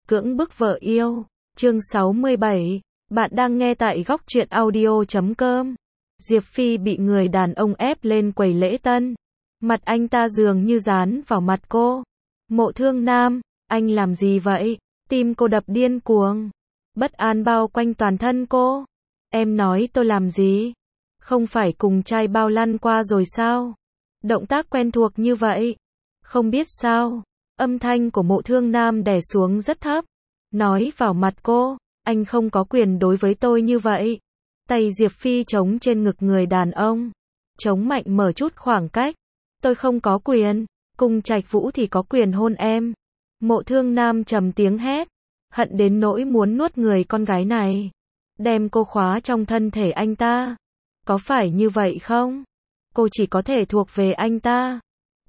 Cưỡng bức vợ yêu. Chương 67. Bạn đang nghe tại góc truyện audio.com. Diệp Phi bị người đàn ông ép lên quầy lễ tân. Mặt anh ta dường như dán vào mặt cô. Mộ Thương Nam, anh làm gì vậy? Tim cô đập điên cuồng. Bất an bao quanh toàn thân cô. Em nói tôi làm gì? Không phải cùng trai bao lăn qua rồi sao? Động tác quen thuộc như vậy. Không biết sao? Âm thanh của Mộ Thương Nam đè xuống rất thấp. Nói vào mặt cô, anh không có quyền đối với tôi như vậy. Tay Diệp Phi chống trên ngực người đàn ông. Chống mạnh mở chút khoảng cách. Tôi không có quyền, Cung Trạch Vũ thì có quyền hôn em. Mộ Thương Nam trầm tiếng hét. Hận đến nỗi muốn nuốt người con gái này. Đem cô khóa trong thân thể anh ta. Có phải như vậy không? Cô chỉ có thể thuộc về anh ta.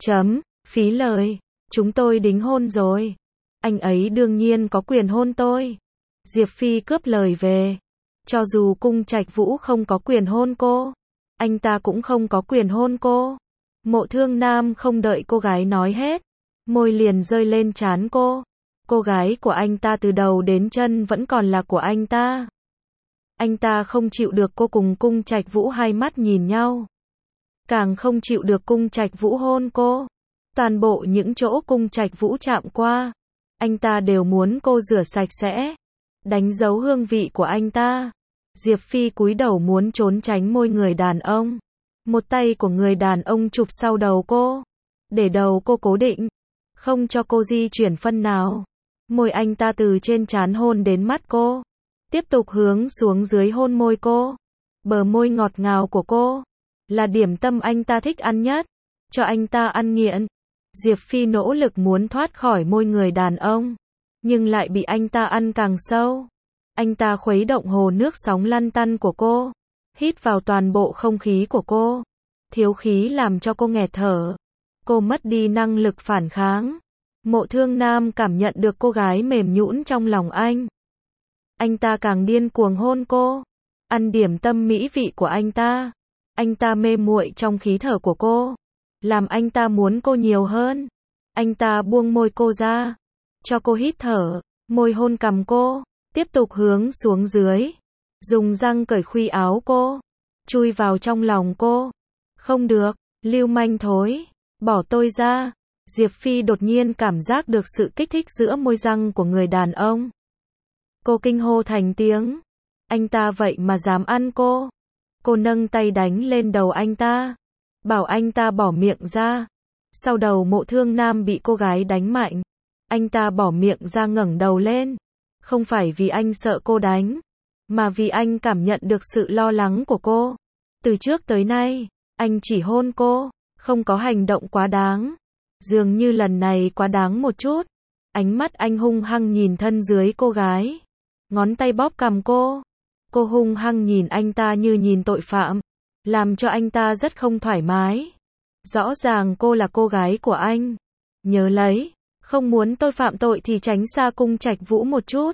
Phí lời. Chúng tôi đính hôn rồi. Anh ấy đương nhiên có quyền hôn tôi. Diệp Phi cướp lời về. Cho dù Cung Trạch Vũ không có quyền hôn cô, anh ta cũng không có quyền hôn cô. Mộ Thương Nam không đợi cô gái nói hết, môi liền rơi lên trán cô. Cô gái của anh ta từ đầu đến chân vẫn còn là của anh ta. Anh ta không chịu được cô cùng Cung Trạch Vũ hai mắt nhìn nhau. Càng không chịu được Cung Trạch Vũ hôn cô. Toàn bộ những chỗ Cung Trạch Vũ chạm qua, anh ta đều muốn cô rửa sạch sẽ, đánh dấu hương vị của anh ta. Diệp Phi cúi đầu muốn trốn tránh môi người đàn ông. Một tay của người đàn ông chụp sau đầu cô, để đầu cô cố định, không cho cô di chuyển phân nào. Môi anh ta từ trên trán hôn đến mắt cô, tiếp tục hướng xuống dưới hôn môi cô. Bờ môi ngọt ngào của cô là điểm tâm anh ta thích ăn nhất, cho anh ta ăn nghiện. Diệp Phi nỗ lực muốn thoát khỏi môi người đàn ông, nhưng lại bị anh ta ăn càng sâu. Anh ta khuấy động hồ nước sóng lăn tăn của cô, hít vào toàn bộ không khí của cô. Thiếu khí làm cho cô nghẹt thở. Cô mất đi năng lực phản kháng. Mộ Thương Nam cảm nhận được cô gái mềm nhũn trong lòng anh. Anh ta càng điên cuồng hôn cô, ăn điểm tâm mỹ vị của anh ta. Anh ta mê muội trong khí thở của cô, làm anh ta muốn cô nhiều hơn. Anh ta buông môi cô ra, cho cô hít thở, môi hôn cằm cô, tiếp tục hướng xuống dưới, dùng răng cởi khuy áo cô, chui vào trong lòng cô. Không được, lưu manh thối, bỏ tôi ra. Diệp Phi đột nhiên cảm giác được sự kích thích giữa môi răng của người đàn ông. Cô kinh hô thành tiếng. Anh ta vậy mà dám ăn cô. Cô nâng tay đánh lên đầu anh ta, bảo anh ta bỏ miệng ra. Sau đầu Mộ Thương Nam bị cô gái đánh mạnh, anh ta bỏ miệng ra ngẩng đầu lên. Không phải vì anh sợ cô đánh, mà vì anh cảm nhận được sự lo lắng của cô. Từ trước tới nay, anh chỉ hôn cô, không có hành động quá đáng. Dường như lần này quá đáng một chút. Ánh mắt anh hung hăng nhìn thân dưới cô gái, ngón tay bóp cằm cô. Cô hung hăng nhìn anh ta như nhìn tội phạm, làm cho anh ta rất không thoải mái. Rõ ràng cô là cô gái của anh. Nhớ lấy, không muốn tôi phạm tội thì tránh xa Cung Trạch Vũ một chút.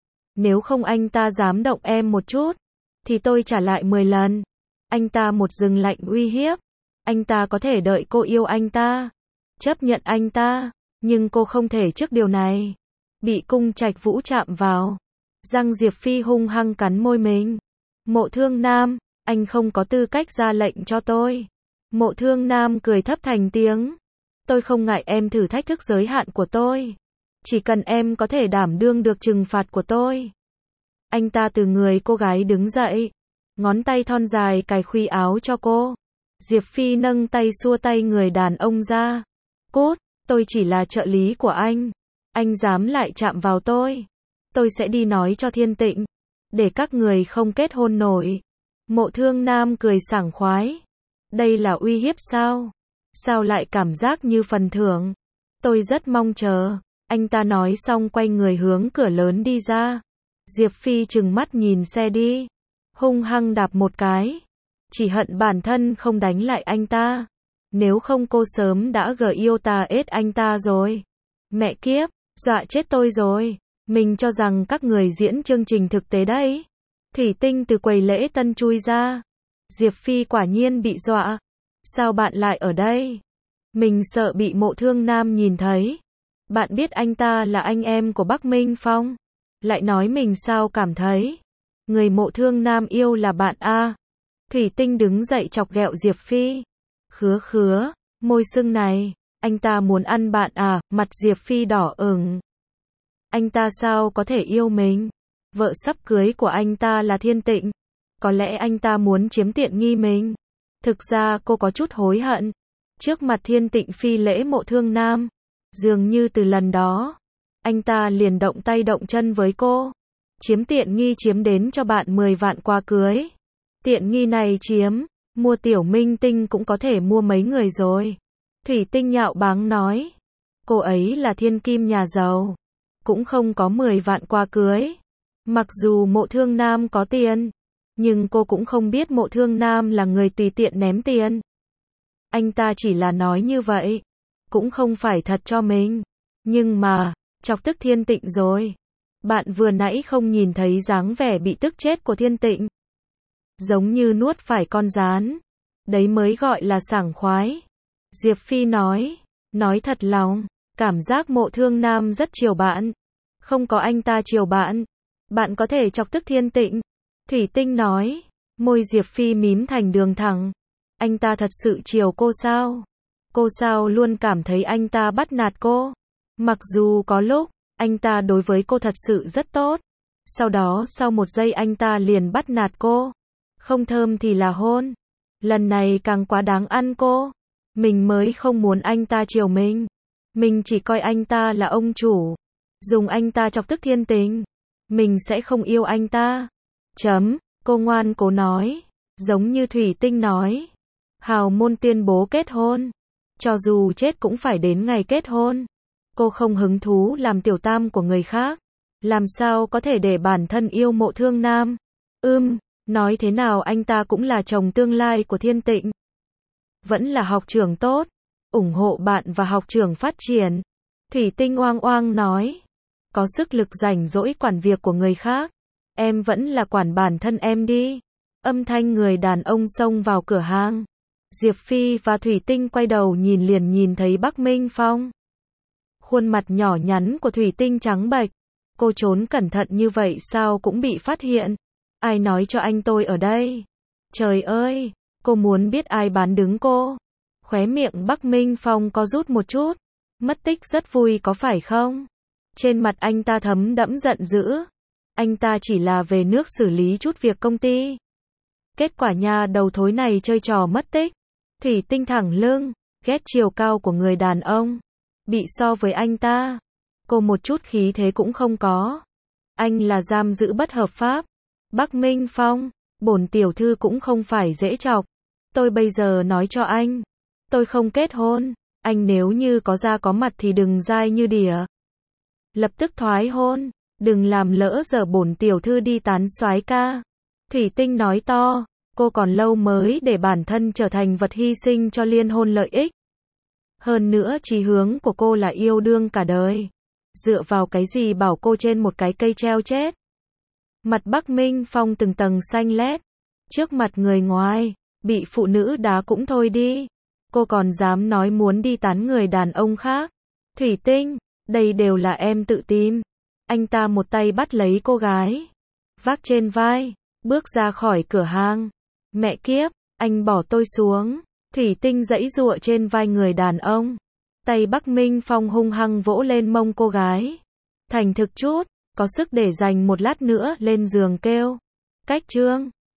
Nếu không anh ta dám động em một chút, thì tôi trả lại 10 lần. Anh ta một dừng lạnh uy hiếp. Anh ta có thể đợi cô yêu anh ta, chấp nhận anh ta, nhưng cô không thể trước điều này. Bị Cung Trạch Vũ chạm vào, răng Diệp Phi hung hăng cắn môi mình. Mộ Thương Nam, anh không có tư cách ra lệnh cho tôi. Mộ Thương Nam cười thấp thành tiếng. Tôi không ngại em thử thách thức giới hạn của tôi. Chỉ cần em có thể đảm đương được trừng phạt của tôi. Anh ta từ người cô gái đứng dậy, ngón tay thon dài cài khuy áo cho cô. Diệp Phi nâng tay xua tay người đàn ông ra. Cút, tôi chỉ là trợ lý của anh. Anh dám lại chạm vào tôi sẽ đi nói cho Thiên Tịnh, để các người không kết hôn nổi. Mộ Thương Nam cười sảng khoái. Đây là uy hiếp sao? Sao lại cảm giác như phần thưởng? Tôi rất mong chờ. Anh ta nói xong quay người hướng cửa lớn đi ra. Diệp Phi trừng mắt nhìn xe đi, hung hăng đạp một cái. Chỉ hận bản thân không đánh lại anh ta. Nếu không cô sớm đã yêu ta ết anh ta rồi. Mẹ kiếp, dọa chết tôi rồi. Mình cho rằng các người diễn chương trình thực tế đấy. Thủy Tinh từ quầy lễ tân chui ra. Diệp Phi quả nhiên bị dọa. Sao bạn lại ở đây? Mình sợ bị Mộ Thương Nam nhìn thấy. Bạn biết anh ta là anh em của Bắc Minh Phong. Lại nói mình sao cảm thấy người Mộ Thương Nam yêu là bạn a. Thủy Tinh đứng dậy chọc ghẹo Diệp Phi. Khứa khứa, môi sưng này, anh ta muốn ăn bạn à, mặt Diệp Phi đỏ ửng. Anh ta sao có thể yêu mình? Vợ sắp cưới của anh ta là Thiên Tịnh. Có lẽ anh ta muốn chiếm tiện nghi mình. Thực ra cô có chút hối hận. Trước mặt Thiên Tịnh phi lễ Mộ Thương Nam. Dường như từ lần đó, anh ta liền động tay động chân với cô. Chiếm tiện nghi chiếm đến cho bạn 10 vạn quà cưới. Tiện nghi này chiếm, mua tiểu minh tinh cũng có thể mua mấy người rồi. Thủy Tinh nhạo báng nói. Cô ấy là thiên kim nhà giàu. Cũng không có 10 vạn quà cưới. Mặc dù Mộ Thương Nam có tiền, nhưng cô cũng không biết Mộ Thương Nam là người tùy tiện ném tiền. Anh ta chỉ là nói như vậy, cũng không phải thật cho mình. Nhưng mà, chọc tức Thiên Tịnh rồi. Bạn vừa nãy không nhìn thấy dáng vẻ bị tức chết của Thiên Tịnh. Giống như nuốt phải con gián. Đấy mới gọi là sảng khoái. Diệp Phi nói thật lòng, cảm giác Mộ Thương Nam rất chiều bạn. Không có anh ta chiều bạn, bạn có thể chọc tức Thiên Tịnh. Thủy Tinh nói, môi Diệp Phi mím thành đường thẳng. Anh ta thật sự chiều cô sao? Cô sao luôn cảm thấy anh ta bắt nạt cô? Mặc dù có lúc, anh ta đối với cô thật sự rất tốt. Sau đó sau một giây anh ta liền bắt nạt cô. Không thơm thì là hôn. Lần này càng quá đáng ăn cô. Mình mới không muốn anh ta chiều mình. Mình chỉ coi anh ta là ông chủ. Dùng anh ta chọc tức Thiên Tịnh. Mình sẽ không yêu anh ta. Cô ngoan cố nói. Giống như Thủy Tinh nói. Hào môn tuyên bố kết hôn. Cho dù chết cũng phải đến ngày kết hôn. Cô không hứng thú làm tiểu tam của người khác. Làm sao có thể để bản thân yêu Mộ Thương Nam? Nói thế nào anh ta cũng là chồng tương lai của Thiên Tịnh. Vẫn là học trưởng tốt. Ủng hộ bạn và học trưởng phát triển. Thủy Tinh oang oang nói. Có sức lực rảnh rỗi quản việc của người khác. Em vẫn là quản bản thân em đi. Âm thanh người đàn ông xông vào cửa hàng. Diệp Phi và Thủy Tinh quay đầu liền nhìn thấy Bắc Minh Phong. Khuôn mặt nhỏ nhắn của Thủy Tinh trắng bệch. Cô trốn cẩn thận như vậy sao cũng bị phát hiện. Ai nói cho anh tôi ở đây? Trời ơi, cô muốn biết ai bán đứng cô. Khóe miệng Bắc Minh Phong có rút một chút. Mất tích rất vui có phải không? Trên mặt anh ta thấm đẫm giận dữ. Anh ta chỉ là về nước xử lý chút việc công ty. Kết quả nhà đầu thối này chơi trò mất tích. Thủy Tinh thẳng lưng, ghét chiều cao của người đàn ông. Bị so với anh ta, cô một chút khí thế cũng không có. Anh là giam giữ bất hợp pháp. Bắc Minh Phong, bổn tiểu thư cũng không phải dễ chọc. Tôi bây giờ nói cho anh, tôi không kết hôn. Anh nếu như có da có mặt thì đừng dai như đỉa. Lập tức thoái hôn, đừng làm lỡ giờ bổn tiểu thư đi tán soái ca. Thủy Tinh nói to, cô còn lâu mới để bản thân trở thành vật hy sinh cho liên hôn lợi ích. Hơn nữa chí hướng của cô là yêu đương cả đời. Dựa vào cái gì bảo cô trên một cái cây treo chết? Mặt Bắc Minh Phong từng tầng xanh lét. Trước mặt người ngoài, bị phụ nữ đá cũng thôi đi. Cô còn dám nói muốn đi tán người đàn ông khác. Thủy Tinh, đây đều là em tự tìm. Anh ta một tay bắt lấy cô gái, vác trên vai, bước ra khỏi cửa hàng. Mẹ kiếp, anh bỏ tôi xuống. Thủy Tinh giãy giụa trên vai người đàn ông. Tay Bắc Minh Phong hung hăng vỗ lên mông cô gái. Thành thực chút, có sức để dành một lát nữa lên giường kêu. Cách chương